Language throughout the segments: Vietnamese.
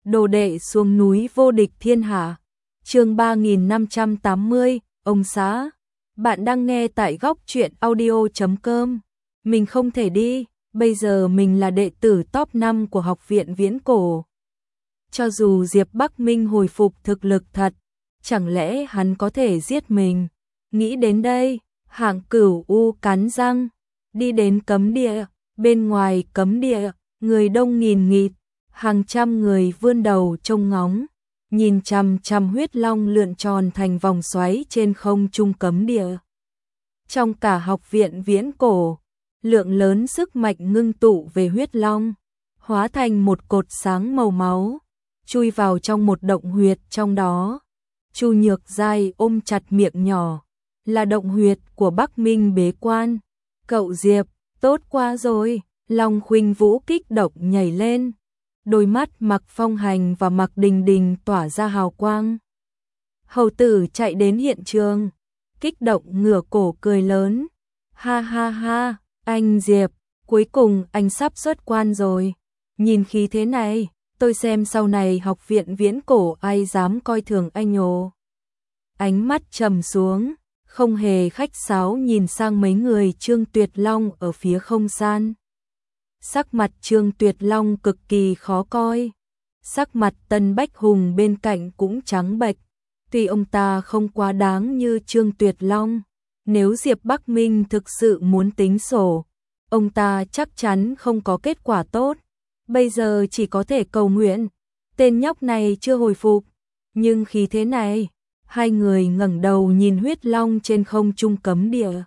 Đồ đệ xuống núi vô địch thiên hạ. Chương 3580, ông xã. Bạn đang nghe tại góc truyện audio.com. Mình không thể đi, bây giờ mình là đệ tử top 5 của học viện Viễn Cổ. Cho dù Diệp Bắc Minh hồi phục thực lực thật, chẳng lẽ hắn có thể giết mình? Nghĩ đến đây, Hạng Cửu U cắn răng, đi đến cấm địa. Bên ngoài cấm địa, người đông nghìn nghịt, hàng trăm người vươn đầu trông ngóng, nhìn chằm chằm huyết long lượn tròn thành vòng xoáy trên không trung cấm địa. Trong cả học viện Viễn Cổ, lượng lớn sức mạnh ngưng tụ về huyết long, hóa thành một cột sáng màu máu, chui vào trong một động huyệt trong đó. Chu Nhược Giai ôm chặt miệng nhỏ, là động huyệt của Bắc Minh bế quan. Cậu Diệp, tốt quá rồi. Long Khuynh Vũ kích động nhảy lên, đôi mắt Mạc Phong Hành và Mạc Đình Đình tỏa ra hào quang. Hầu tử chạy đến hiện trường, kích động ngửa cổ cười lớn. Ha ha ha, anh Diệp, cuối cùng anh sắp xuất quan rồi. Nhìn khí thế này, tôi xem sau này học viện Viễn Cổ ai dám coi thường anh nhồ. Ánh mắt trầm xuống, không hề khách sáo nhìn sang mấy người Trương Tuyệt Long ở phía không gian. Sắc mặt Trương Tuyệt Long cực kỳ khó coi, sắc mặt Tân Bách Hùng bên cạnh cũng trắng bệch. Tuy ông ta không quá đáng như Trương Tuyệt Long, nếu Diệp Bắc Minh thực sự muốn tính sổ, ông ta chắc chắn không có kết quả tốt. Bây giờ chỉ có thể cầu nguyện, tên nhóc này chưa hồi phục. Nhưng khi thế này, hai người ngẩng đầu nhìn huyết long trên không trung cấm địa.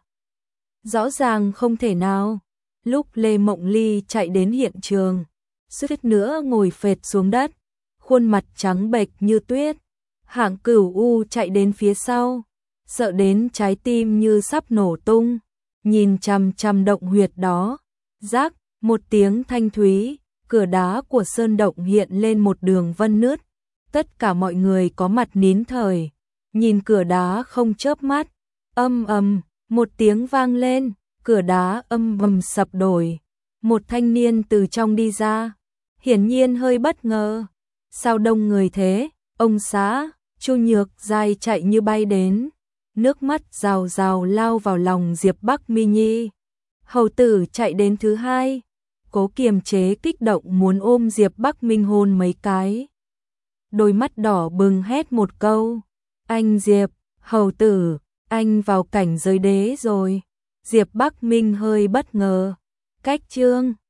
Rõ ràng không thể nào. Lúc Lê Mộng Ly chạy đến hiện trường, suýt nữa ngồi phệt xuống đất, khuôn mặt trắng bệch như tuyết. Hạng Cửu U chạy đến phía sau, sợ đến trái tim như sắp nổ tung, nhìn chằm chằm động huyệt đó. Rắc, một tiếng thanh thúy, cửa đá của sơn động hiện lên một đường vân nứt. Tất cả mọi người có mặt nín thở, nhìn cửa đá không chớp mắt. Âm ầm, một tiếng vang lên. Cửa đá âm ầm sập đổ, một thanh niên từ trong đi ra, hiển nhiên hơi bất ngờ. Sao đông người thế? Ông xã. Chu Nhược Giai chạy như bay đến, nước mắt rào rào lao vào lòng Diệp Bắc Minh. Hầu tử chạy đến thứ hai, cố kiềm chế kích động muốn ôm Diệp Bắc Minh hôn mấy cái. Đôi mắt đỏ bừng hét một câu, anh Diệp, hầu tử, anh vào cảnh giới đế rồi. Diệp Bắc Minh hơi bất ngờ, cách Trương